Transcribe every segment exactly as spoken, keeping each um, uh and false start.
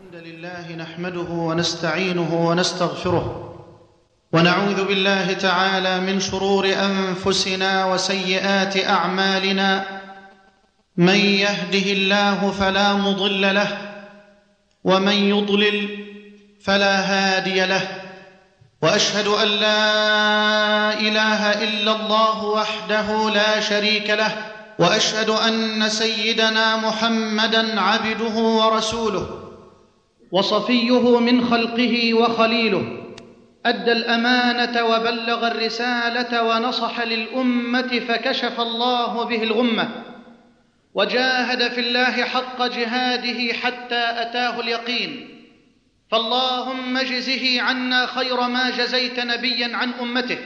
الحمد لله نحمده ونستعينه ونستغفره ونعوذ بالله تعالى من شرور أنفسنا وسيئات أعمالنا. من يهده الله فلا مضل له ومن يضلل فلا هادي له، وأشهد أن لا إله إلا الله وحده لا شريك له، وأشهد أن سيدنا محمدًا عبده ورسوله وصفيه من خلقه وخليله، أدى الأمانة وبلغ الرسالة ونصح للأمة فكشف الله به الغمة، وجاهد في الله حق جهاده حتى أتاه اليقين. فاللهم اجزه عنا خير ما جزيت نبيا عن أمته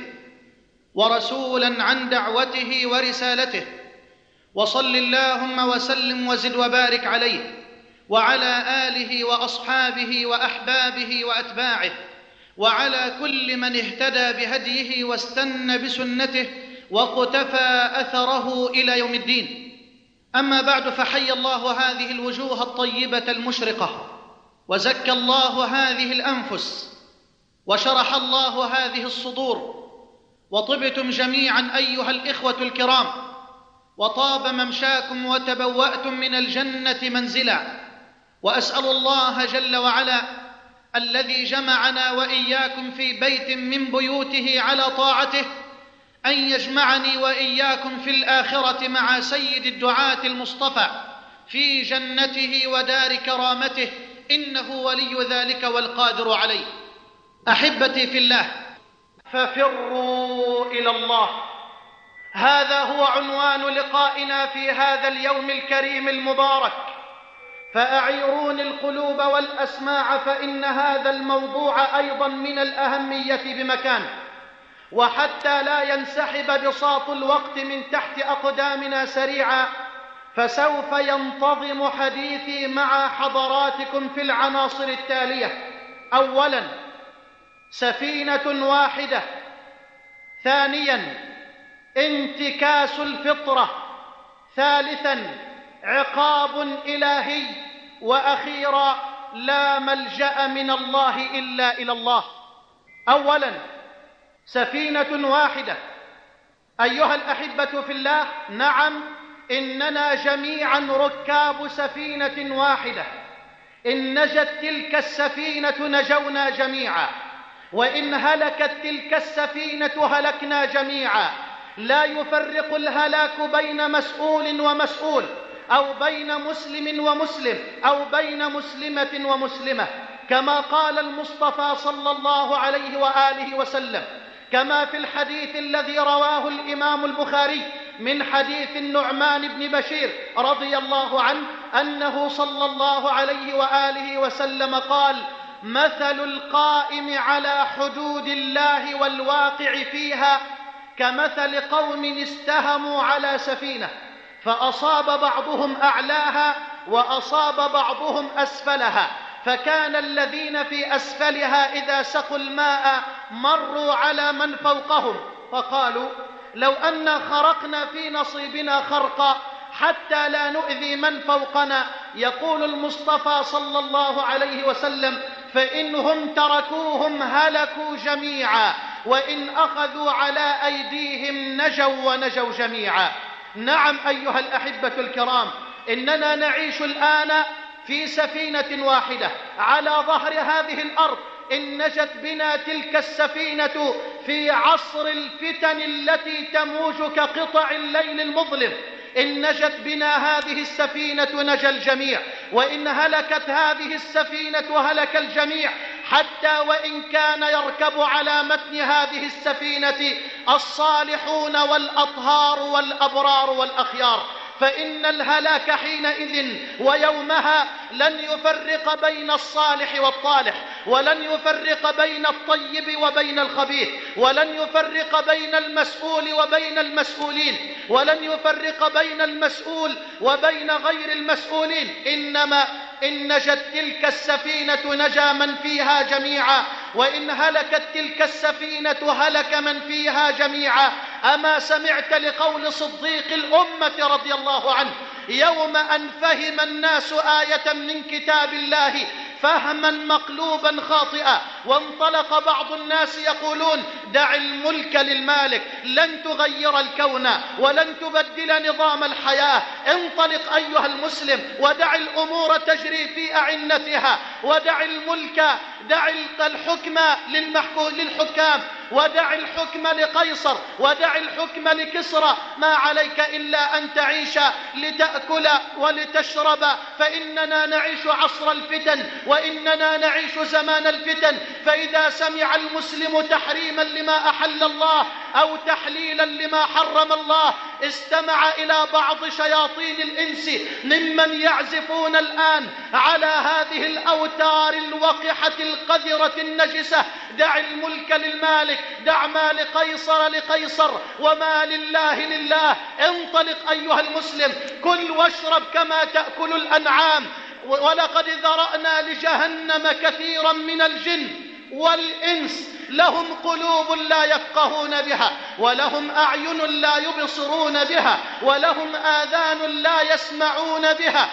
ورسولا عن دعوته ورسالته، وصل اللهم وسلم وزد وبارك عليه وعلى آله وأصحابه وأحبابه وأتباعه وعلى كل من اهتدى بهديه واستنى بسنته وقتفى أثره إلى يوم الدين. أما بعد، فحي الله هذه الوجوه الطيبة المشرقة، وزكى الله هذه الأنفس، وشرح الله هذه الصدور، وطبتم جميعا أيها الإخوة الكرام، وطاب ممشاكم وتبوأتم من الجنة منزلا. وأسأل الله جل وعلا الذي جمعنا وإياكم في بيت من بيوته على طاعته أن يجمعني وإياكم في الآخرة مع سيد الدعاة المصطفى في جنته ودار كرامته، إنه ولي ذلك والقادر عليه. أحبتي في الله، ففروا إلى الله. هذا هو عنوان لقائنا في هذا اليوم الكريم المبارك، فأعيروني القلوب والأسماع، فإن هذا الموضوع أيضا من الأهمية بمكان، وحتى لا ينسحب بساط الوقت من تحت أقدامنا سريعا، فسوف ينتظم حديثي مع حضراتكم في العناصر التالية: أولا، سفينة واحدة. ثانيا، انتكاس الفطرة. ثالثا، عقاب إلهي. وأخيرا، لا ملجأ من الله إلا إلى الله. أولا، سفينة واحدة. أيها الأحبة في الله، نعم، إننا جميعا ركاب سفينة واحدة. إن نجت تلك السفينة نجونا جميعا، وإن هلكت تلك السفينة هلكنا جميعا. لا يفرق الهلاك بين مسؤول ومسؤول، أو بين مسلم ومسلم، أو بين مسلمة ومسلمة، كما قال المصطفى صلى الله عليه وآله وسلم، كما في الحديث الذي رواه الإمام البخاري من حديث النعمان بن بشير رضي الله عنه أنه صلى الله عليه وآله وسلم قال: مثل القائم على حدود الله والواقع فيها كمثل قوم استهموا على سفينة، فأصاب بعضهم أعلاها وأصاب بعضهم أسفلها، فكان الذين في أسفلها إذا سقوا الماء مروا على من فوقهم، فقالوا: لو أن خرقنا في نصيبنا خرقا حتى لا نؤذي من فوقنا. يقول المصطفى صلى الله عليه وسلم: فإنهم تركوهم هلكوا جميعا، وإن أخذوا على أيديهم نجوا ونجوا جميعا. نعم أيها الأحبة الكرام، إننا نعيش الآن في سفينة واحدة على ظهر هذه الأرض. إن نجت بنا تلك السفينة في عصر الفتن التي تموج كقطع الليل المظلم. إن نجت بنا هذه السفينة نجا الجميع، وإن هلكت هذه السفينة هلك الجميع، حتى وإن كان يركب على متن هذه السفينة الصالحون والأطهار والأبرار والأخيار، فإن الهلاك حينئذ ويومها لن يفرق بين الصالح والطالح، ولن يفرق بين الطيب وبين الخبيث، ولن يفرق بين المسؤول وبين المسؤولين، ولن يفرق بين المسؤول وبين غير المسؤولين. إنما إن نجت تلك السفينة نجا من فيها جميعا، وإن هلكت تلك السفينة هلك من فيها جميعا. أما سمعت لقول صديق الأمة رضي الله عنه يوم أن فهم الناس آية من كتاب الله فهما مقلوبا خاطئا، وانطلق بعض الناس يقولون دع الملك للمالك، لن تغير الكون ولن تبدل نظام الحياة، انطلق أيها المسلم ودع الأمور تجري في أعنتها، ودع الملك، دع الحكم للحكام، ودع الحكم لقيصر، ودع الحكم لكسرى، ما عليك إلا أن تعيش لتأكل ولتشرب، فإننا نعيش عصر الفتن وإننا نعيش زمان الفتن. فإذا سمع المسلم تحريما لما أحل الله أو تحليلا لما حرم الله استمع إلى بعض شياطين الإنس ممن يعزفون الآن على هذه الأوتار الوقحة القذرة النجسة: دع الملك للمالك، دع ما لقيصر لقيصر وما لله لله. انطلق أيها المسلم، كل واشرب كما تأكل الأنعام. ولقد ذرأنا لجهنم كثيرا من الجن والإنس لهم قلوب لا يفقهون بها، ولهم أعين لا يبصرون بها، ولهم آذان لا يسمعون بها،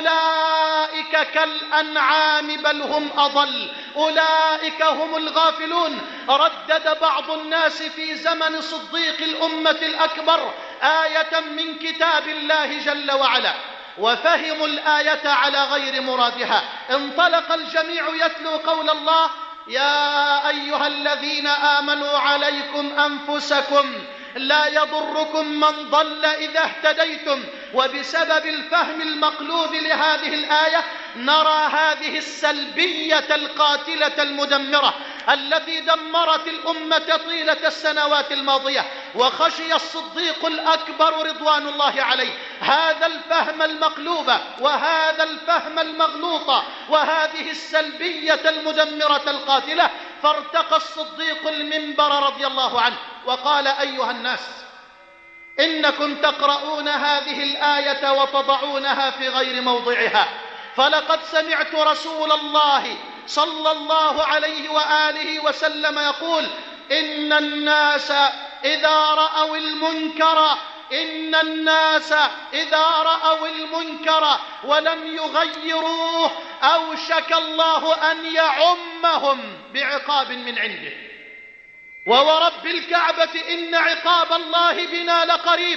أولئك كالأنعام بل هم أضل، أولئك هم الغافلون. ردد بعض الناس في زمن صديق الأمة الأكبر آية من كتاب الله جل وعلا، وفهموا الآية على غير مرادها. انطلق الجميع يتلو قول الله: يا أيها الذين آمنوا عليكم أنفسكم لا يضركم من ضل إذا اهتديتم. وبسبب الفهم المقلوب لهذه الآية نرى هذه السلبية القاتلة المدمرة التي دمرت الأمة طيلة السنوات الماضية. وخشي الصديق الأكبر رضوان الله عليه هذا الفهم المقلوب وهذا الفهم المغلوط وهذه السلبية المدمرة القاتلة، فارتقى الصديق المنبر رضي الله عنه وقال: أيها الناس، إنكم تقرؤون هذه الآية وتضعونها في غير موضعها، فلقد سمعت رسول الله صلى الله عليه وآله وسلم يقول: إن الناس إذا رأوا المنكر إن الناس إذا رأوا المنكر ولم يغيروه أوشك الله أن يعمهم بعقاب من عنده. وورب الكعبة إن عقاب الله بنا لقريب.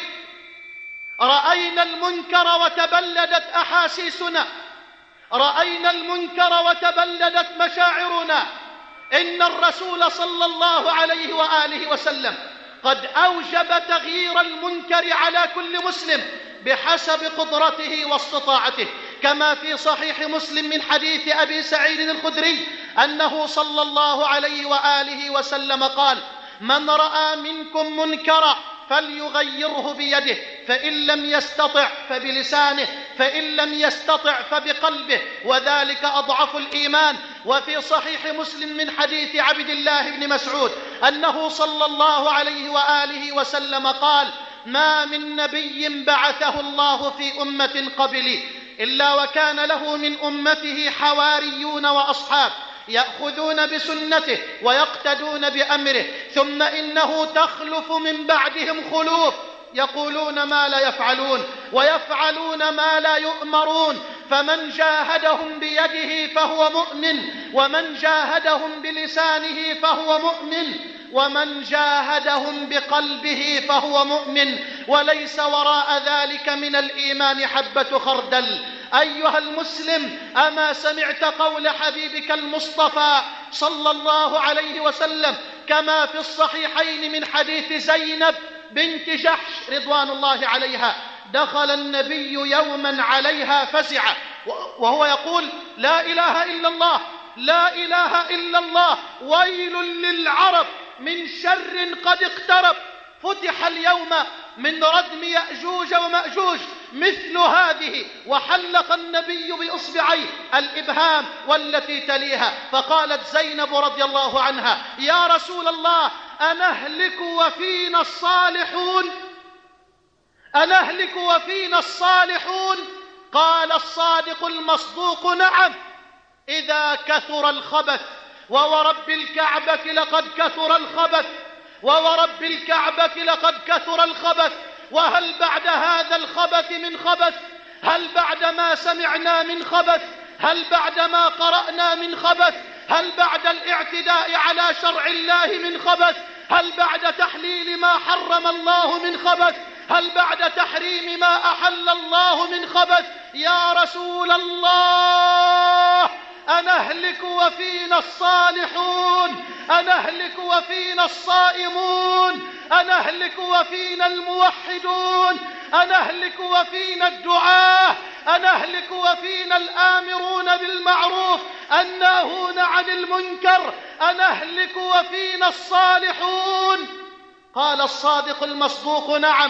رأينا المنكر وتبلدت أحاسيسنا، رأينا المنكر وتبلدت مشاعرنا. إن الرسول صلى الله عليه وآله وسلم قد أوجب تغيير المنكر على كل مسلم بحسب قدرته واستطاعته، كما في صحيح مسلم من حديث أبي سعيد الخدري أنه صلى الله عليه وآله وسلم قال: من رأى منكم منكرا فليغيره بيده، فإن لم يستطع فبلسانه، فإن لم يستطع فبقلبه، وذلك أضعف الإيمان. وفي صحيح مسلم من حديث عبد الله بن مسعود أنه صلى الله عليه وآله وسلم قال: ما من نبي بعثه الله في أمة قبلي إلا وكان له من أمته حواريون وأصحاب يأخذون بسنته ويقتدون بأمره، ثم إنه تخلف من بعدهم خلوف يقولون ما لا يفعلون ويفعلون ما لا يؤمرون، فمن جاهدهم بيده فهو مؤمن، ومن جاهدهم بلسانه فهو مؤمن، ومن جاهدهم بقلبه فهو مؤمن، وليس وراء ذلك من الإيمان حبة خردل. أيها المسلم، أما سمعت قول حبيبك المصطفى صلى الله عليه وسلم كما في الصحيحين من حديث زينب بنت جحش رضوان الله عليها: دخل النبي يوما عليها فزعة وهو يقول: لا إله إلا الله، لا إله إلا الله، ويل للعرب من شر قد اقترب. فتح اليوم من ردم يأجوج ومأجوج مثل هذه، وحلق النبي بإصبعيه الإبهام والتي تليها، فقالت زينب رضي الله عنها: يا رسول الله، أنهلك وفينا الصالحون؟ أنهلك وفينا الصالحون؟ قال الصادق المصدوق: نعم، إذا كثر الخبث. وورب الكعبة لقد كثر الخبث، وورب الكعبة لقد كثر الخبث. وهل بعد هذا الخبث من خبث؟ هل بعد ما سمعنا من خبث هل بعدما قرأنا من خبث؟ هل بعد الاعتداء على شرع الله من خبث؟ هل بعد تحليل ما حرم الله من خبث؟ هل بعد تحريم ما أحل الله من خبث؟ يا رسول الله، أنهلك وفينا الصالحون، أنهلك وفينا الصائمون، أنهلك وفينا الموحدون، أنهلك وفينا الدعاة، أنهلك وفينا الآمرون بالمعروف الناهون عن المنكر، أنهلك وفينا الصالحون. قال الصادق المصدوق: نعم،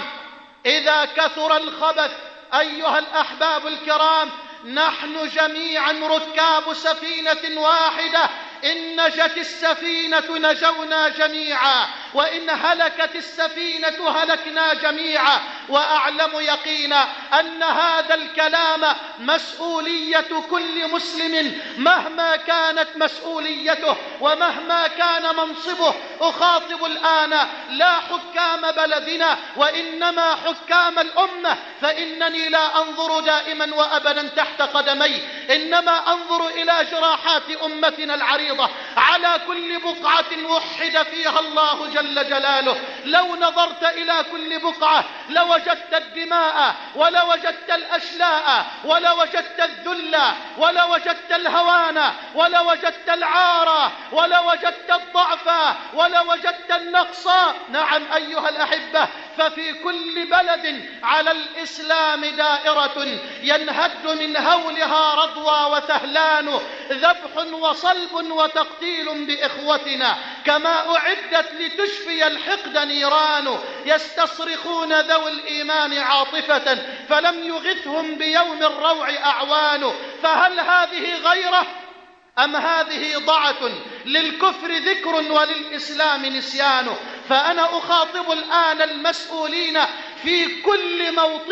إذا كثر الخبث أيها الأحباب الكرام نحن جميعا ركاب سفينة واحدة، إن نجت السفينة نجونا جميعا، وإن هلكت السفينة هلكنا جميعا. وأعلم يقينا أن هذا الكلام مسؤولية كل مسلم مهما كانت مسؤوليته ومهما كان منصبه. أخاطب الآن لا حكام بلدنا وإنما حكام الأمة، فإنني لا أنظر دائما وأبدا تحت قدمي، إنما أنظر إلى جراحات أمتنا العريضة على كل بقعة وحد فيها الله جل جلاله. لو نظرت إلى كل بقعة لوجدت الدماء ولوجدت الأشلاء ولوجدت الذل ولوجدت الهوان ولوجدت العار ولوجدت الضعف ولوجدت النقص. نعم أيها الأحبة، ففي كل بلد على الإسلام دائرة ينهد من هولها رضوى وثهلان، ذبح وصلب وتقتيل بإخوتنا، كما أعدت لتشفي الحقد نيران. يستصرخون ذوي الإيمان عاطفة فلم يغثهم بيوم الروع أعوان. فهل هذه غيرة أم هذه ضعة؟ للكفر ذكر وللإسلام نسيان. فأنا أخاطب الآن المسؤولين في كل موطن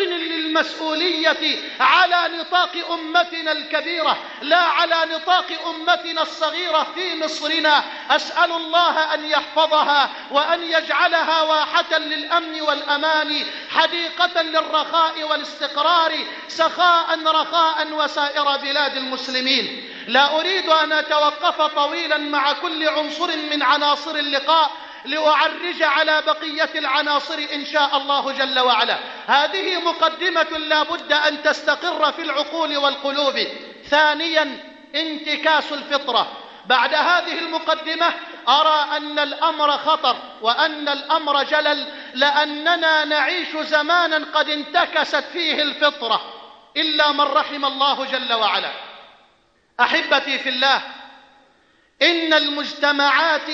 للمسؤولية على نطاق أمتنا الكبيرة لا على نطاق أمتنا الصغيرة في مصرنا. أسأل الله أن يحفظها وأن يجعلها واحة للأمن والأمان، حديقة للرخاء والاستقرار، سخاء رخاء وسائر بلاد المسلمين. لا أريد أن أتوقف طويلا مع كل عنصر من عناصر اللقاء لأعرج على بقية العناصر إن شاء الله جل وعلا. هذه مقدمة لا بد أن تستقر في العقول والقلوب. ثانيا، انتكاس الفطرة. بعد هذه المقدمة أرى أن الأمر خطر وأن الأمر جلل، لأننا نعيش زمانا قد انتكست فيه الفطرة إلا من رحم الله جل وعلا. أحبتي في الله، إن المجتمعات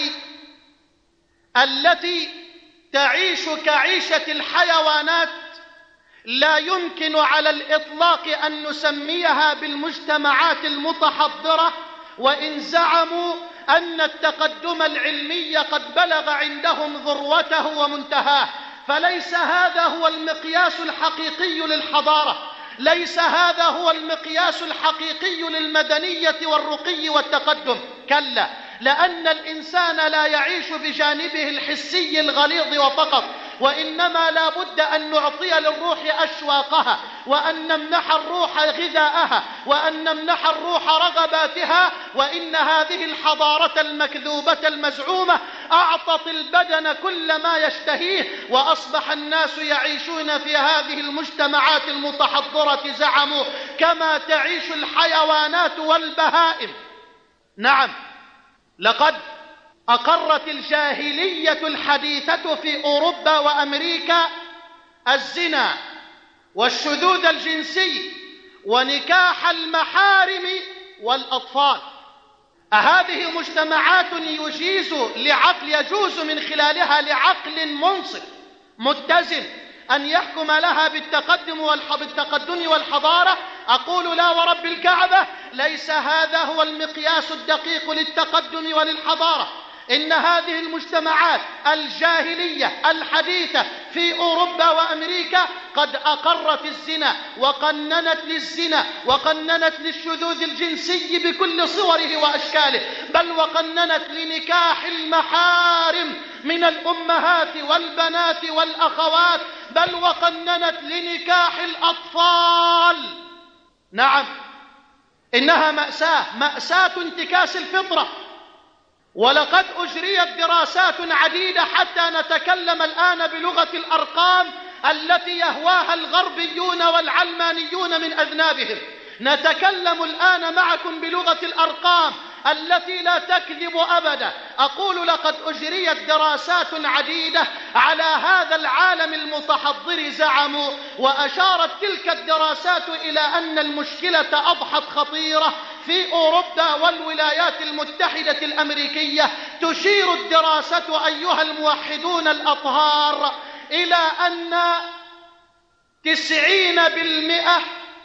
التي تعيش كعيشة الحيوانات لا يمكن على الإطلاق أن نسميها بالمجتمعات المتحضرة، وإن زعموا أن التقدم العلمي قد بلغ عندهم ذروته ومنتهاه. فليس هذا هو المقياس الحقيقي للحضارة، ليس هذا هو المقياس الحقيقي للمدنية والرقي والتقدم. كلا، لأن الإنسان لا يعيش بجانبه الحسي الغليظ وفقط، وإنما لا بد أن نعطي للروح أشواقها، وأن نمنح الروح غذاءها، وأن نمنح الروح رغباتها. وإن هذه الحضارة المكذوبة المزعومة أعطت البدن كل ما يشتهيه، وأصبح الناس يعيشون في هذه المجتمعات المتحضرة زعموا كما تعيش الحيوانات والبهائم. نعم، لقد أقرت الجاهلية الحديثة في أوروبا وأمريكا الزنا والشذوذ الجنسي ونكاح المحارم والأطفال. أهذه مجتمعات يجيز لعقل يجوز من خلالها لعقل منصف متزن أن يحكم لها بالتقدم والتقدم والحضارة؟ أقول لا ورب الكعبة، ليس هذا هو المقياس الدقيق للتقدم وللحضارة. إن هذه المجتمعات الجاهلية الحديثة في أوروبا وأمريكا قد أقرت الزنا وقننت للزنا وقننت للشذوذ الجنسي بكل صوره وأشكاله، بل وقننت لنكاح المحارم من الأمهات والبنات والأخوات، بل وقننت لنكاح الأطفال. نعم، إنها مأساة مأساة انتكاس الفطرة. ولقد أجريت دراسات عديدة حتى نتكلم الآن بلغة الأرقام التي يهواها الغربيون والعلمانيون من أذنابهم. نتكلم الآن معكم بلغة الأرقام التي لا تكذب أبدا. أقول لقد أجريت دراسات عديدة على هذا العالم المتحضر زعموا، وأشارت تلك الدراسات إلى أن المشكلة أضحت خطيرة في أوروبا والولايات المتحدة الأمريكية. تشير الدراسة أيها الموحدون الأطهار إلى أن تسعين بالمئة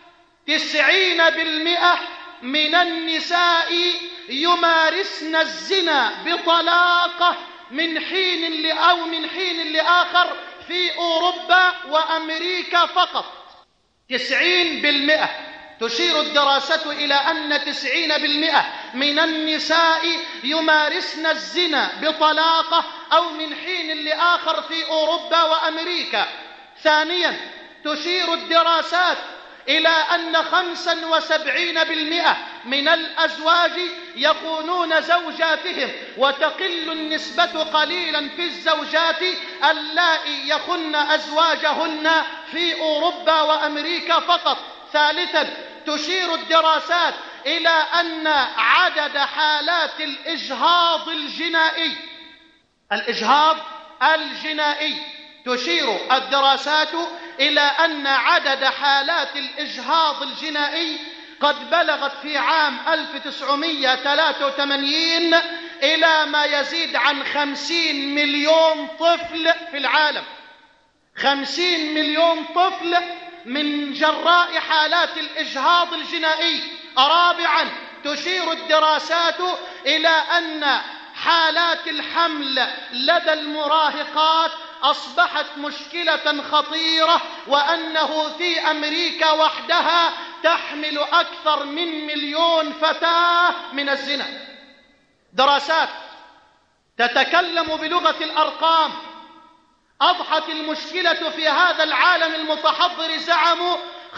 تسعين بالمئة من النساء يمارسن الزنا بطلاقة من حين أو من حين لآخر في أوروبا وأمريكا فقط. تسعين بالمئة تشير الدراسة إلى أن تسعين بالمئة من النساء يمارسن الزنا بطلاقة أو من حين لآخر في أوروبا وأمريكا. ثانيا تشير الدراسات إلى أن خمسا وسبعين بالمئة من الأزواج يخونون زوجاتهم، وتقل النسبة قليلا في الزوجات اللائي يخن أزواجهن في أوروبا وأمريكا فقط. ثالثا تشير الدراسات إلى أن عدد حالات الإجهاض الجنائي الإجهاض الجنائي تشير الدراسات إلى أن عدد حالات الإجهاض الجنائي قد بلغت في عام ألف وتسعمئة وثلاثة وثمانين إلى ما يزيد عن خمسين مليون طفل في العالم. خمسين مليون طفل من جراء حالات الإجهاض الجنائي. رابعا تشير الدراسات إلى أن حالات الحمل لدى المراهقات أصبحت مشكلة خطيرة، وأنه في أمريكا وحدها تحمل أكثر من مليون فتاة من الزنا. دراسات تتكلم بلغة الأرقام أضحت المشكلة في هذا العالم المتحضر زعموا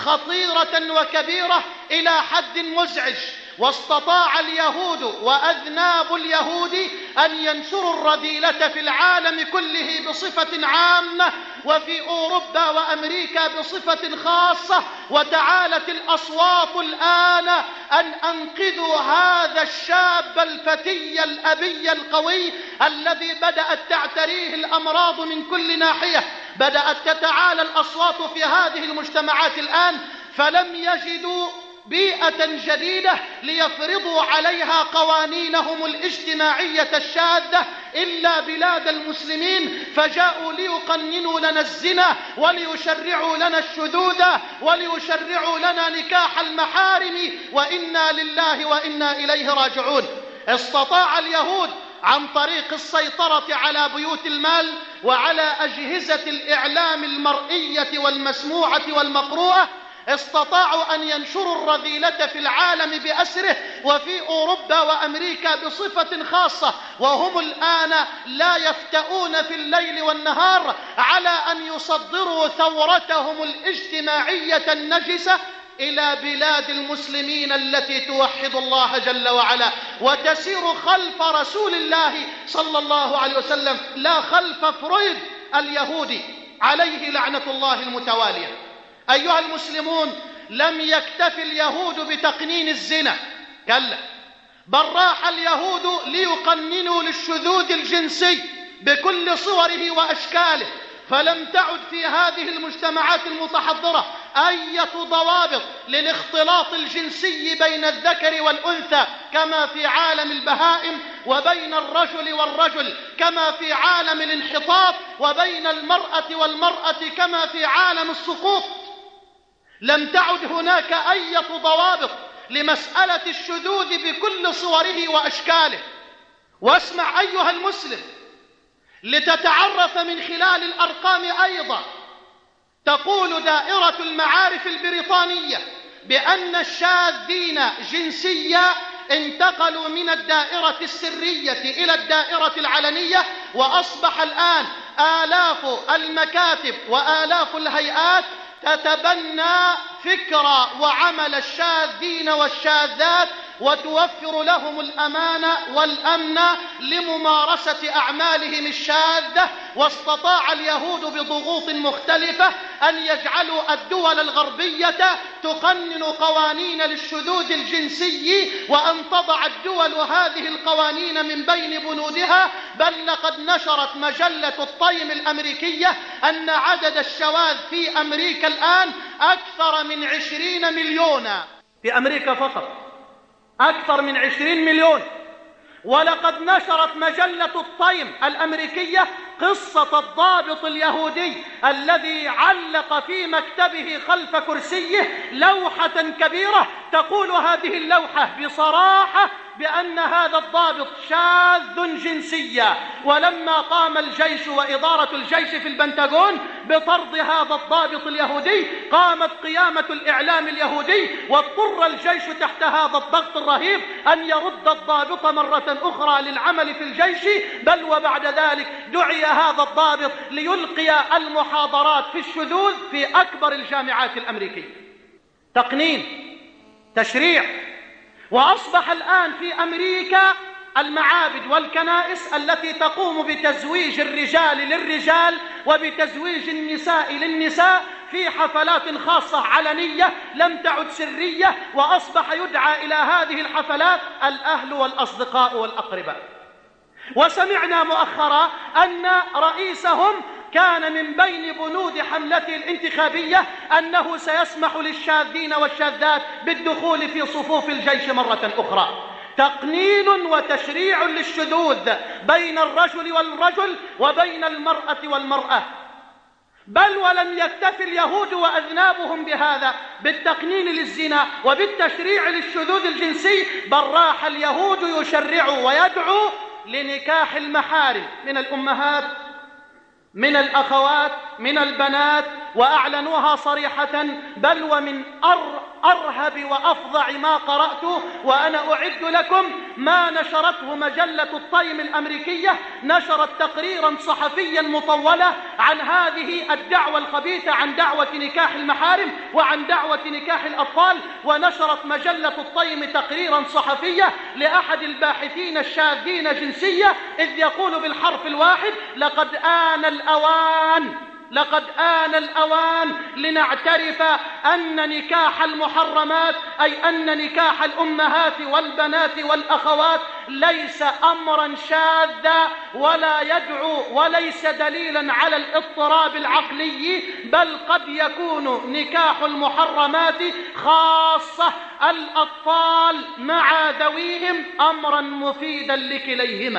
خطيرة وكبيرة إلى حد مزعج. واستطاع اليهود وأذناب اليهود أن ينشروا الرذيلة في العالم كله بصفة عامة، وفي أوروبا وأمريكا بصفة خاصة. وتعالت الأصوات الآن أن أنقذوا هذا الشاب الفتي الأبي القوي الذي بدأت تعتريه الأمراض من كل ناحية. بدأت تتعالى الأصوات في هذه المجتمعات الآن، فلم يجدوا بيئة جديدة ليفرضوا عليها قوانينهم الاجتماعية الشاذة إلا بلاد المسلمين، فجاءوا ليقننوا لنا الزنا وليشرعوا لنا الشذوذ وليشرعوا لنا نكاح المحارم، وإنا لله وإنا إليه راجعون. استطاع اليهود عن طريق السيطرة على بيوت المال وعلى أجهزة الإعلام المرئية والمسموعة والمقروءة، استطاعوا أن ينشروا الرذيلة في العالم بأسره وفي أوروبا وأمريكا بصفة خاصة. وهم الآن لا يفتؤون في الليل والنهار على أن يصدروا ثورتهم الاجتماعية النجسة إلى بلاد المسلمين التي توحد الله جل وعلا وتسير خلف رسول الله صلى الله عليه وسلم، لا خلف فرويد اليهودي عليه لعنة الله المتوالية. أيها المسلمون، لم يكتف اليهود بتقنين الزنا، كلا، بل راح اليهود ليقننوا للشذوذ الجنسي بكل صوره وأشكاله. فلم تعد في هذه المجتمعات المتحضرة أي ضوابط للاختلاط الجنسي بين الذكر والأنثى كما في عالم البهائم، وبين الرجل والرجل كما في عالم الانحطاط، وبين المرأة والمرأة كما في عالم السقوط. لم تعد هناك أي ضوابط لمسألة الشذوذ بكل صوره وأشكاله. واسمع أيها المسلم لتتعرف من خلال الأرقام أيضا. تقول دائرة المعارف البريطانية بأن الشاذين جنسيا انتقلوا من الدائرة السرية إلى الدائرة العلنية، وأصبح الآن آلاف المكاتب وآلاف الهيئات تتبنى فكر وعمل الشاذين والشاذات وتوفر لهم الأمان والأمن لممارسة أعمالهم الشاذة. واستطاع اليهود بضغوط مختلفة أن يجعلوا الدول الغربية تقنن قوانين للشذوذ الجنسي، وأن تضع الدول هذه القوانين من بين بنودها. بل لقد نشرت مجلة الطيم الأمريكية أن عدد الشواذ في أمريكا الآن أكثر من عشرين مليونا، في أمريكا فقط أكثر من عشرين مليون. ولقد نشرت مجلة الطيم الأمريكية قصة الضابط اليهودي الذي علق في مكتبه خلف كرسيه لوحة كبيرة تقول هذه اللوحة بصراحة بأن هذا الضابط شاذ جنسيا. ولما قام الجيش وإدارة الجيش في البنتاغون بطرد هذا الضابط اليهودي، قامت قيامة الإعلام اليهودي واضطر الجيش تحت هذا الضغط الرهيب أن يرد الضابط مرة أخرى للعمل في الجيش. بل وبعد ذلك دعي هذا الضابط ليلقي المحاضرات في الشذوذ في أكبر الجامعات الأمريكية. تقنين، تشريع. وأصبح الآن في أمريكا المعابد والكنائس التي تقوم بتزويج الرجال للرجال وبتزويج النساء للنساء في حفلات خاصة علنية لم تعد سرية، وأصبح يدعى إلى هذه الحفلات الأهل والأصدقاء والأقرباء. وسمعنا مؤخرا أن رئيسهم كان من بين بنود حملته الانتخابية أنه سيسمح للشاذين والشاذات بالدخول في صفوف الجيش مرة أخرى. تقنين وتشريع للشذوذ بين الرجل والرجل وبين المرأة والمرأة. بل ولم يكتف اليهود وأذنابهم بهذا بالتقنين للزنا وبالتشريع للشذوذ الجنسي، بل راح اليهود يشرع ويدعو لنكاح المحارم من الأمهات، من الأخوات، من البنات، وأعلنوها صريحة. بل ومن أرهب وأفظع ما قرأت وأنا أعد لكم ما نشرته مجلة الطيم الأمريكية، نشرت تقريرا صحفيا مطولا عن هذه الدعوة الخبيثة، عن دعوة نكاح المحارم وعن دعوة نكاح الأطفال. ونشرت مجلة الطيم تقريرا صحفيا لأحد الباحثين الشاذين جنسيا إذ يقول بالحرف الواحد: لقد آن الأوان لقد آن الأوان لنعترف أن نكاح المحرمات، أي أن نكاح الأمهات والبنات والأخوات ليس أمرا شاذا ولا يدعو وليس دليلا على الاضطراب العقلي، بل قد يكون نكاح المحرمات خاصة الأطفال مع ذويهم أمرا مفيدا لكليهما.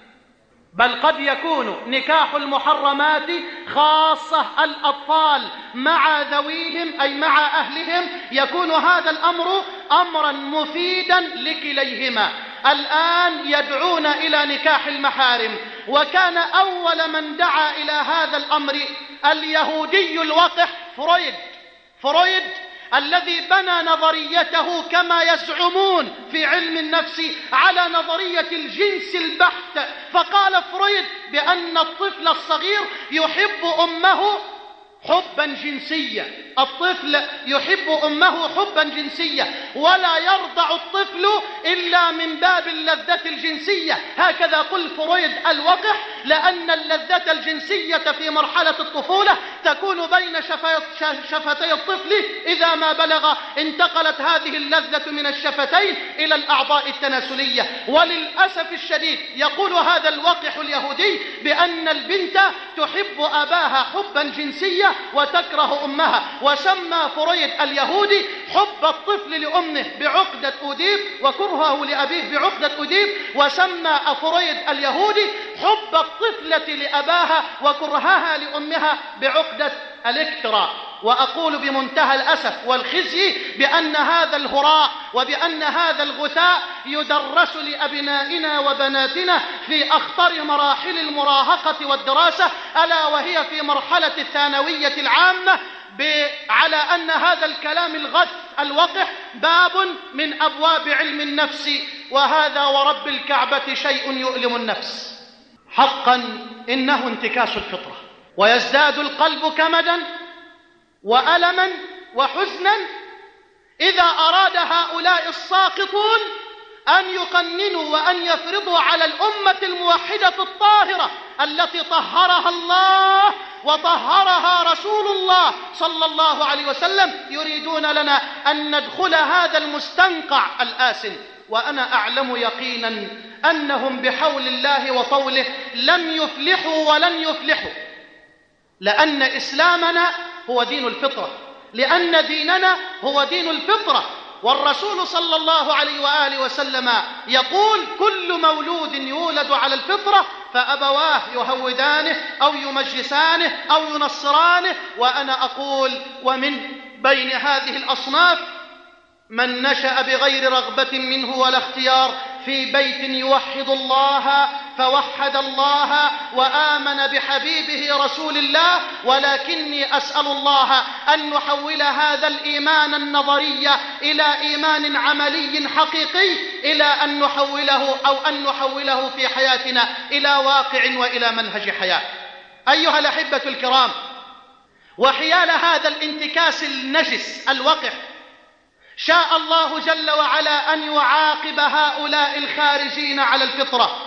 بل قد يكون نكاح المحرمات خاصة الأطفال مع ذويهم أي مع أهلهم، يكون هذا الأمر أمرا مفيدا لكليهما. الآن يدعون إلى نكاح المحارم، وكان أول من دعا إلى هذا الأمر اليهودي الوقح فرويد فرويد الذي بنى نظريته كما يزعمون في علم النفس على نظرية الجنس البحت. فقال فرويد بأن الطفل الصغير يحب أمه حبا جنسيا، الطفل يحب أمه حبا جنسيا، ولا يرضع الطفل إلا من باب اللذة الجنسية. هكذا قل فرويد الوقح، لأن اللذة الجنسية في مرحلة الطفولة تكون بين شفتي الطفل، إذا ما بلغ انتقلت هذه اللذة من الشفتين إلى الأعضاء التناسلية. وللأسف الشديد يقول هذا الوقح اليهودي بأن البنت تحب أباها حبا جنسيا وتكره أمها، وسمى فرويد اليهودي حب الطفل لأمه بعقدة أوديب وكرهه لأبيه بعقدة أوديب، وسمى فرويد اليهودي حب الطفلة لأباها وكرهها لأمها بعقدة الإكترا. وأقول بمنتهى الأسف والخزي بأن هذا الهراء وبأن هذا الغثاء يدرس لأبنائنا وبناتنا في أخطر مراحل المراهقة والدراسة، ألا وهي في مرحلة الثانوية العامة، على أن هذا الكلام الغث الوقح باب من أبواب علم النفس، وهذا ورب الكعبة شيء يؤلم النفس. حقا إنه انتكاس الفطرة، ويزداد القلب كمدا وألما وحزنا إذا أراد هؤلاء الساقطون أن يقننوا وأن يفرضوا على الأمة الموحدة الطاهرة التي طهرها الله وطهرها رسول الله صلى الله عليه وسلم، يريدون لنا أن ندخل هذا المستنقع الآسن. وأنا أعلم يقينا أنهم بحول الله وطوله لم يفلحوا ولن يفلحوا، لأن إسلامنا هو دين الفطرة، لأن ديننا هو دين الفطرة. والرسول صلى الله عليه وآله وسلم يقول: كل مولود يولد على الفطرة فأبواه يهودانه أو يمجسانه أو ينصرانه. وأنا أقول: ومن بين هذه الأصناف من نشأ بغير رغبة منه ولا اختيار في بيت يوحد الله فوحد الله وآمن بحبيبه رسول الله، ولكني أسأل الله أن نحول هذا الإيمان النظري إلى إيمان عملي حقيقي، إلى أن نحوله أو أن نحوله في حياتنا إلى واقع وإلى منهج حياة. أيها الأحبة الكرام، وحيال هذا الانتكاس النجس الوقح شاء الله جل وعلا أن يعاقب هؤلاء الخارجين على الفطرة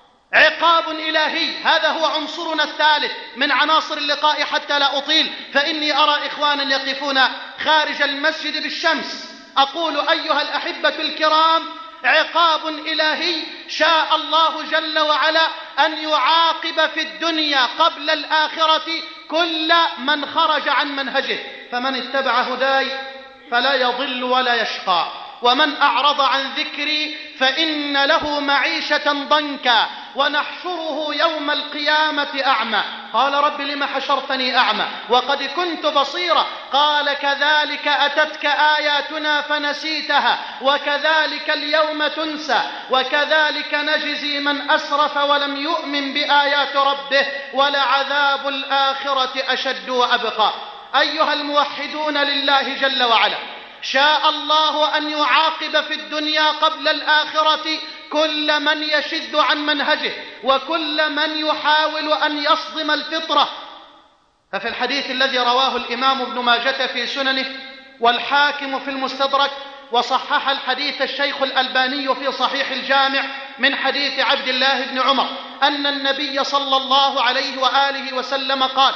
عقاب إلهي. هذا هو عنصرنا الثالث من عناصر اللقاء، حتى لا أطيل فإني أرى إخوانا يقفون خارج المسجد بالشمس. أقول: أيها الأحبة الكرام، عقاب إلهي شاء الله جل وعلا أن يعاقب في الدنيا قبل الآخرة كل من خرج عن منهجه، فمن اتبع هداي فلا يضل ولا يشقى، ومن أعرض عن ذكري فإن له معيشة ضنكا ونحشره يوم القيامة أعمى. قال: رب لم حشرتني أعمى وقد كنت بصيرا. قال: كذلك أتتك آياتنا فنسيتها وكذلك اليوم تنسى وكذلك نجزي من أسرف ولم يؤمن بآيات ربه ولعذاب الآخرة أشد وأبقى. أيها الموحدون لله جل وعلا، شاء الله أن يعاقب في الدنيا قبل الآخرة كل من يشد عن منهجه وكل من يحاول أن يصدم الفطرة. ففي الحديث الذي رواه الإمام ابن ماجة في سننه والحاكم في المستدرك، وصحح الحديث الشيخ الألباني في صحيح الجامع، من حديث عبد الله بن عمر أن النبي صلى الله عليه وآله وسلم قال: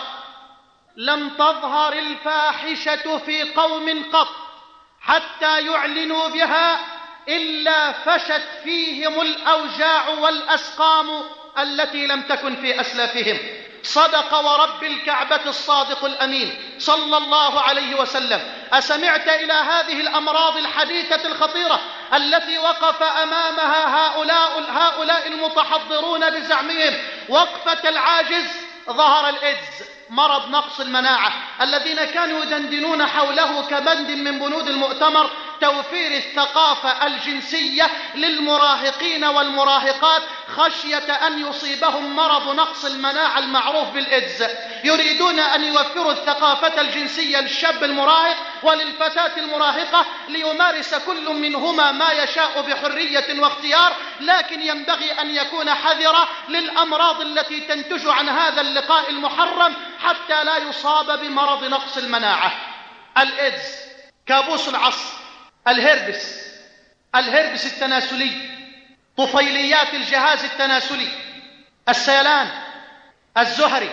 لم تظهر الفاحشة في قوم قط حتى يعلنوا بها إلا فشت فيهم الأوجاع والأسقام التي لم تكن في أسلافهم. صدق ورب الكعبة الصادق الأمين صلى الله عليه وسلم. أسمعت إلى هذه الأمراض الحديثة الخطيرة التي وقف أمامها هؤلاء, هؤلاء المتحضرون بزعمهم وقفة العاجز؟ ظهر الإيدز، مرض نقص المناعة، الذين كانوا يدندنون حوله كبند من بنود المؤتمر توفير الثقافة الجنسية للمراهقين والمراهقات خشية أن يصيبهم مرض نقص المناعة المعروف بالإيدز. يريدون أن يوفروا الثقافة الجنسية للشاب المراهق وللفتاة المراهقة ليمارس كل منهما ما يشاء بحرية واختيار، لكن ينبغي أن يكون حذرا للأمراض التي تنتج عن هذا اللقاء المحرم حتى لا يصاب بمرض نقص المناعة. الإيدز، كابوس العصر، الهربس، الهربس التناسلي، طفيليات الجهاز التناسلي، السيلان، الزهري،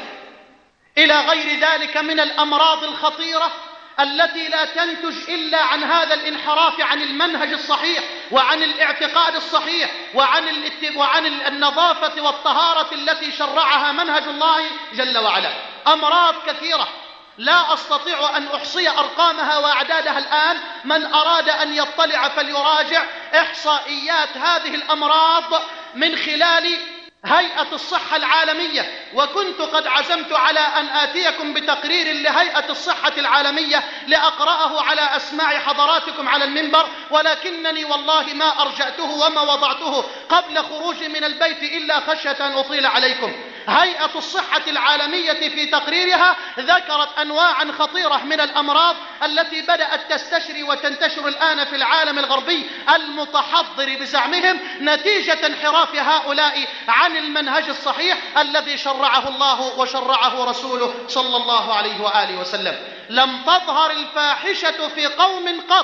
إلى غير ذلك من الأمراض الخطيرة التي لا تنتج إلا عن هذا الانحراف عن المنهج الصحيح وعن الاعتقاد الصحيح وعن, وعن النظافة والطهارة التي شرعها منهج الله جل وعلا. أمراض كثيرة لا أستطيع أن أحصي أرقامها وأعدادها الآن، من أراد أن يطلع فليراجع إحصائيات هذه الأمراض من خلال هيئة الصحة العالمية. وكنت قد عزمت على أن آتيكم بتقرير لهيئة الصحة العالمية لأقرأه على أسماع حضراتكم على المنبر، ولكنني والله ما أرجأته وما وضعته قبل خروجي من البيت إلا خشية أن أطيل عليكم. هيئة الصحة العالمية في تقريرها ذكرت أنواعا خطيرة من الأمراض التي بدأت تستشري وتنتشر الآن في العالم الغربي المتحضر بزعمهم نتيجة انحراف هؤلاء عن المنهج الصحيح الذي شرعه الله وشرعه رسوله صلى الله عليه وآله وسلم. لم تظهر الفاحشة في قوم قط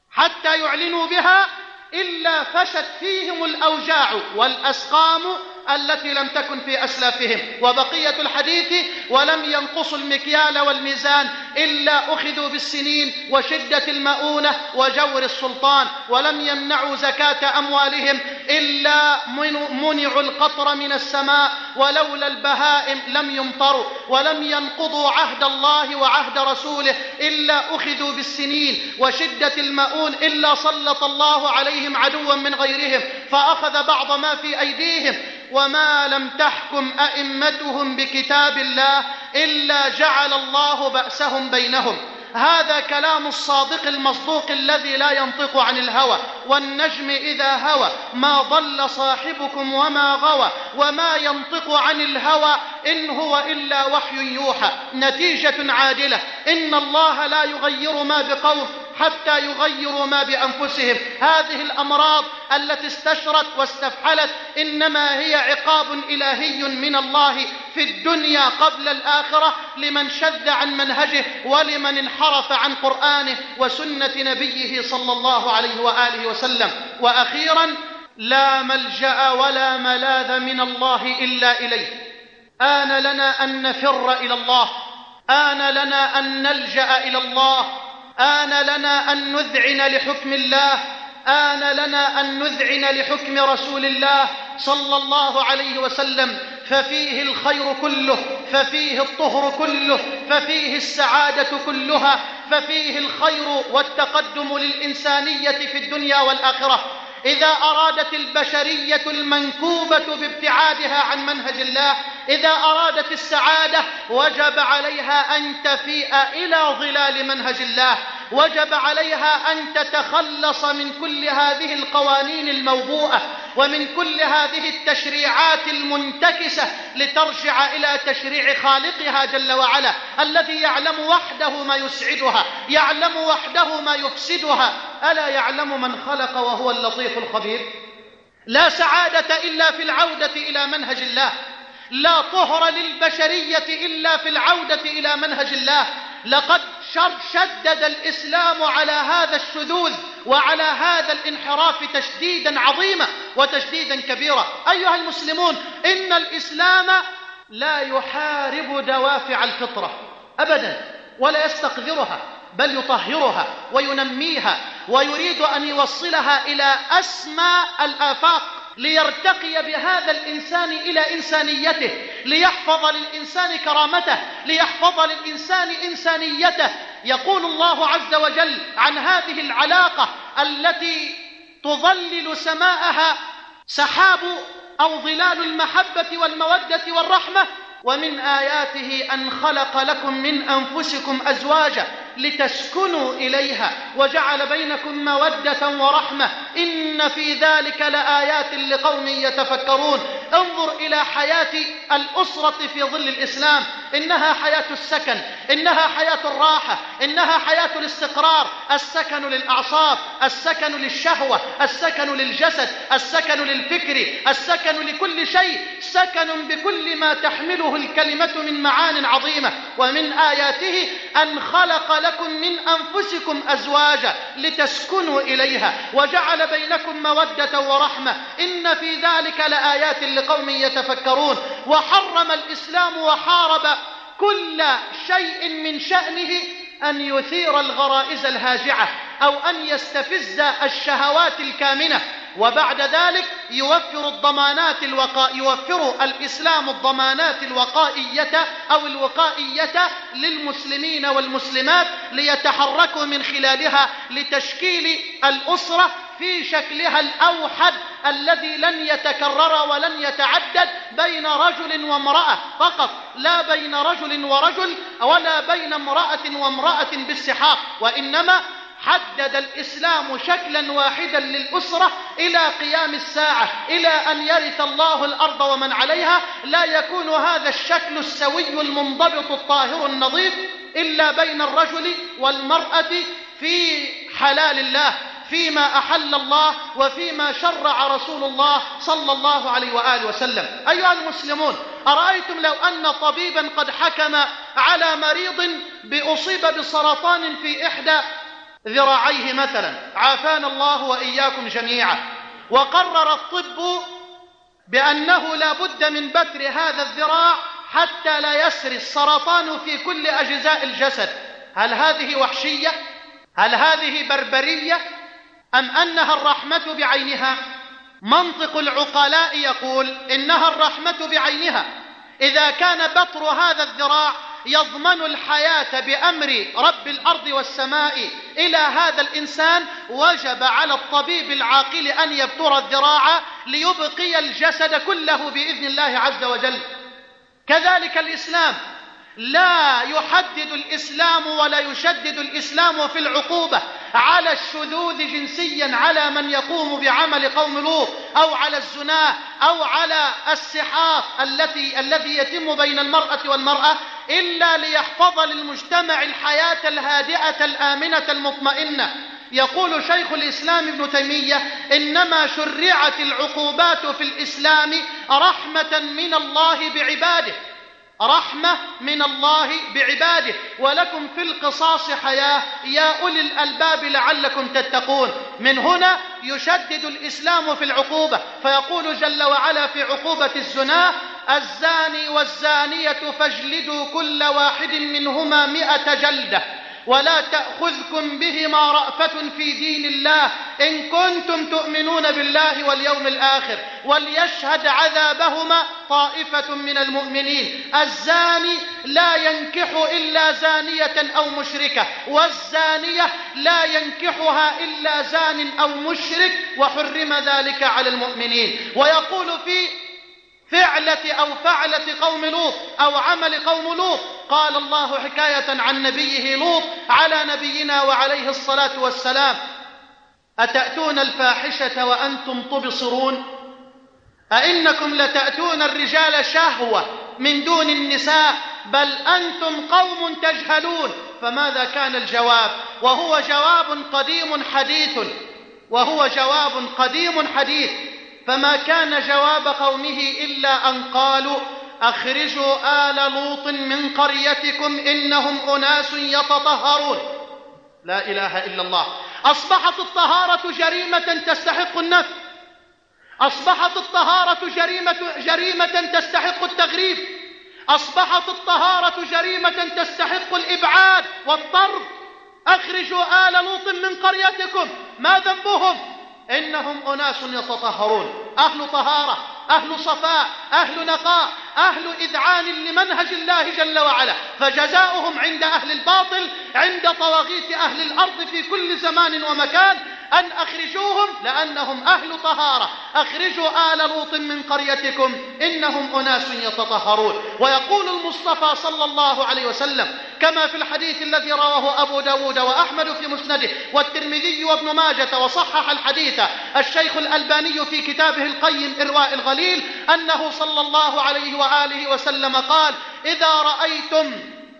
حتى يعلنوا بها إلا فشت فيهم الأوجاع والأسقام التي لم تكن في أسلافهم. وبقية الحديث: ولم ينقصوا المكيال والميزان إلا أخذوا بالسنين وشدة المؤونة وجور السلطان، ولم يمنعوا زكاة أموالهم إلا منعوا القطر من السماء، ولولا البهائم لم يمطروا، ولم ينقضوا عهد الله وعهد رسوله إلا أخذوا بالسنين وشدة المؤون إلا سلط الله عليهم عدوا من غيرهم فأخذ بعض ما في أيديهم. وما لم تحكم أئمتهم بكتاب الله إلا جعل الله بأسهم بينهم. هذا كلام الصادق المصدوق الذي لا ينطق عن الهوى. والنجم إذا هوى ما ضل صاحبكم وما غوى وما ينطق عن الهوى إن هو إلا وحي يوحى. نتيجة عادلة: إن الله لا يغير ما بقوم حتى يغيروا ما بأنفسهم. هذه الأمراض التي استشرت واستفحلت إنما هي عقاب إلهي من الله في الدنيا قبل الآخرة لمن شذ عن منهجه ولمن انحرف عن قرآنه وسنة نبيه صلى الله عليه وآله وسلم. وأخيرا: لا ملجأ ولا ملاذ من الله إلا إليه. آن لنا أن نفر إلى الله، آن لنا أن نلجأ إلى الله، آن لنا أن نذعن لحكم الله، آن لنا أن نذعن لحكم رسول الله صلى الله عليه وسلم، ففيه الخير كله، ففيه الطهر كله، ففيه السعادة كلها، ففيه الخير والتقدم للإنسانية في الدنيا والآخرة. إذا أرادت البشرية المنكوبة بابتعادها عن منهج الله، إذا أرادت السعادة، وجب عليها أن تفيء إلى ظلال منهج الله، وجب عليها أن تتخلص من كل هذه القوانين الموبوءة ومن كل هذه التشريعات المنتكسة لترجع إلى تشريع خالقها جل وعلا الذي يعلم وحده ما يسعدها، يعلم وحده ما يفسدها. ألا يعلم من خلق وهو اللطيف الخبير؟ لا سعادة إلا في العودة إلى منهج الله، لا طهر للبشرية إلا في العودة إلى منهج الله. لقد شدد الإسلام على هذا الشذوذ وعلى هذا الانحراف تشديدا عظيما وتشديدا كبيرا. أيها المسلمون، إن الإسلام لا يحارب دوافع الفطرة أبدا ولا يستقذرها، بل يطهرها وينميها ويريد أن يوصلها إلى أسمى الآفاق ليرتقي بهذا الإنسان إلى إنسانيته، ليحفظ للإنسان كرامته، ليحفظ للإنسان إنسانيته. يقول الله عز وجل عن هذه العلاقة التي تظلل سماءها سحاب أو ظلال المحبة والمودة والرحمة: ومن آياته أن خلق لكم من أنفسكم أزواجا لتسكنوا إليها وجعل بينكم مودة ورحمة إن في ذلك لآيات لقوم يتفكرون. انظر إلى حياة الأسرة في ظل الإسلام، إنها حياة السكن، إنها حياة الراحة، إنها حياة الاستقرار، السكن للأعصاب، السكن للشهوة، السكن للجسد، السكن للفكر، السكن لكل شيء، سكن بكل ما تحمله الكلمة من معان عظيمة. ومن آياته أن خلق لكم من أنفسكم أزواجا لتسكنوا إليها وجعل بينكم مودة ورحمة إن في ذلك لآيات لقوم يتفكرون. وحرم الإسلام وحارب كل شيء من شأنه أن يثير الغرائز الهاجعة أو أن يستفز الشهوات الكامنة. وبعد ذلك يوفر الضمانات الوقائية، يوفر الإسلام الضمانات الوقائية أو الوقائية للمسلمين والمسلمات ليتحركوا من خلالها لتشكيل الأسرة في شكلها الأوحد الذي لن يتكرر ولن يتعدد بين رجل وامرأة فقط، لا بين رجل ورجل ولا بين امرأة وامرأة بالسحاق، وإنما حدد الإسلام شكلا واحدا للأسرة إلى قيام الساعة، إلى أن يرث الله الأرض ومن عليها. لا يكون هذا الشكل السوي المنضبط الطاهر النظيف إلا بين الرجل والمرأة في حلال الله، فيما أحل الله وفيما شرع رسول الله صلى الله عليه وآله وسلم. أيها المسلمون، أرأيتم لو أن طبيبا قد حكم على مريض بأصيب بسرطان في إحدى ذراعيه مثلا، عافانا الله وإياكم جميعا، وقرر الطب بأنه لا بد من بتر هذا الذراع حتى لا يسري السرطان في كل أجزاء الجسد. هل هذه وحشية؟ هل هذه بربرية؟ أم أنها الرحمة بعينها؟ منطق العقلاء يقول إنها الرحمة بعينها. إذا كان بتر هذا الذراع يضمن الحياة بأمر رب الأرض والسماء إلى هذا الإنسان، وجب على الطبيب العاقل أن يبتر الذراع ليبقي الجسد كله بإذن الله عز وجل. كذلك الإسلام، لا يحدد الإسلام ولا يشدد الإسلام في العقوبة على الشذوذ جنسيا، على من يقوم بعمل قوم لوط، أو على الزنا، أو على السحاق التي الذي يتم بين المرأة والمرأة، إلا ليحفظ للمجتمع الحياة الهادئة الآمنة المطمئنة. يقول شيخ الإسلام ابن تيمية: إنما شرعت العقوبات في الإسلام رحمة من الله بعباده، رحمة من الله بعباده، ولكم في القصاص حياة يا أولي الألباب لعلكم تتقون. من هنا يشدد الإسلام في العقوبة، فيقول جل وعلا في عقوبة الزنا: الزاني والزانية فاجلدوا كل واحد منهما مئة جلدة ولا تأخذكم بهما رأفة في دين الله إن كنتم تؤمنون بالله واليوم الآخر وليشهد عذابهما طائفة من المؤمنين. الزاني لا ينكح إلا زانية أو مشركة، والزانية لا ينكحها إلا زان أو مشرك، وحرم ذلك على المؤمنين. ويقول في فعلة أو فعلة قوم لوط أو عمل قوم لوط، قال الله حكاية عن نبيه لوط على نبينا وعليه الصلاة والسلام: أتأتون الفاحشة وأنتم تبصرون أئنكم لتأتون الرجال شهوة من دون النساء بل أنتم قوم تجهلون. فماذا كان الجواب؟ وهو جواب قديم حديث وهو جواب قديم حديث فما كان جواب قومه إلا أن قالوا: أخرجوا آل لوط من قريتكم إنهم أناس يتطهرون. لا إله إلا الله. أصبحت الطهارة جريمة تستحق النفي، أصبحت الطهارة جريمة, جريمة تستحق التغريب، أصبحت الطهارة جريمة تستحق الإبعاد والطرد. أخرجوا آل لوط من قريتكم، ما ذنبهم؟ إنهم أناس يتطهرون، أهل طهارة، أهل صفاء، أهل نقاء، أهل إذعان لمنهج الله جل وعلا، فجزاؤهم عند أهل الباطل، عند طواغيت أهل الأرض في كل زمان ومكان، أن أخرجوهم لأنهم أهل طهارة. أخرجوا آل لوط من قريتكم إنهم أناس يتطهرون. ويقول المصطفى صلى الله عليه وسلم كما في الحديث الذي رواه أبو داود وأحمد في مسنده والترمذي وابن ماجة وصحح الحديث الشيخ الألباني في كتابه القيم إرواء الغليل، أنه صلى الله عليه وآله وسلم قال: إذا رأيتم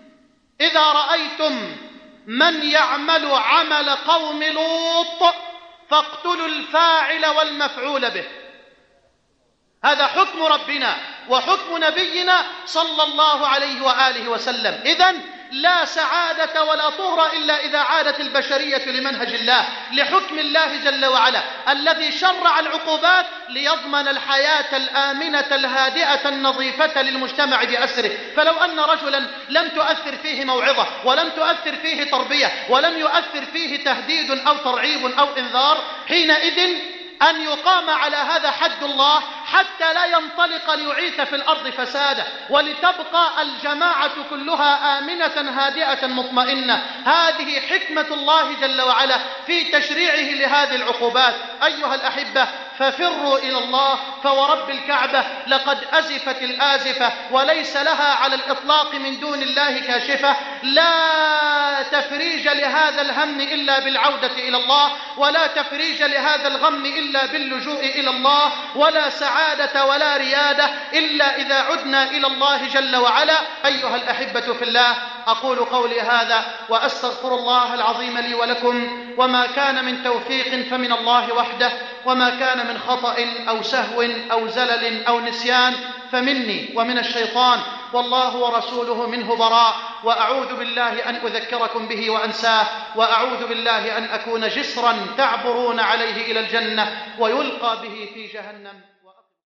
إذا رأيتم من يعمل عمل قوم لوط فاقتلوا الفاعل والمفعول به. هذا حكم ربنا وحكم نبينا صلى الله عليه وآله وسلم. إذن لا سعادة ولا طهر إلا إذا عادت البشرية لمنهج الله، لحكم الله جل وعلا الذي شرع العقوبات ليضمن الحياة الآمنة الهادئة النظيفة للمجتمع بأسره. فلو أن رجلا لم تؤثر فيه موعظة ولم تؤثر فيه تربية ولم يؤثر فيه تهديد أو ترعيب أو إنذار، حينئذ أن يقام على هذا حد الله حتى لا ينطلق ليعيث في الأرض فسادا، ولتبقى الجماعة كلها آمنة هادئة مطمئنة. هذه حكمة الله جل وعلا في تشريعه لهذه العقوبات. أيها الأحبة، ففروا إلى الله، فورب الكعبة لقد أزفت الآزفة وليس لها على الإطلاق من دون الله كاشفة. لا تفريج لهذا الهم إلا بالعودة إلى الله، ولا تفريج لهذا الغم إلا باللجوء إلى الله، ولا سعادة ولا ريادة إلا إذا عدنا إلى الله جل وعلا. أيها الأحبة في الله، أقول قولي هذا وأستغفر الله العظيم لي ولكم، وما كان من توفيق فمن الله وحده، وما كان من خطأ أو سهو أو زلل أو نسيان فمني ومن الشيطان، والله ورسوله منه براء، وأعوذ بالله أن أذكركم به وأنساه، وأعوذ بالله أن أكون جسرا تعبرون عليه إلى الجنة ويلقى به في جهنم.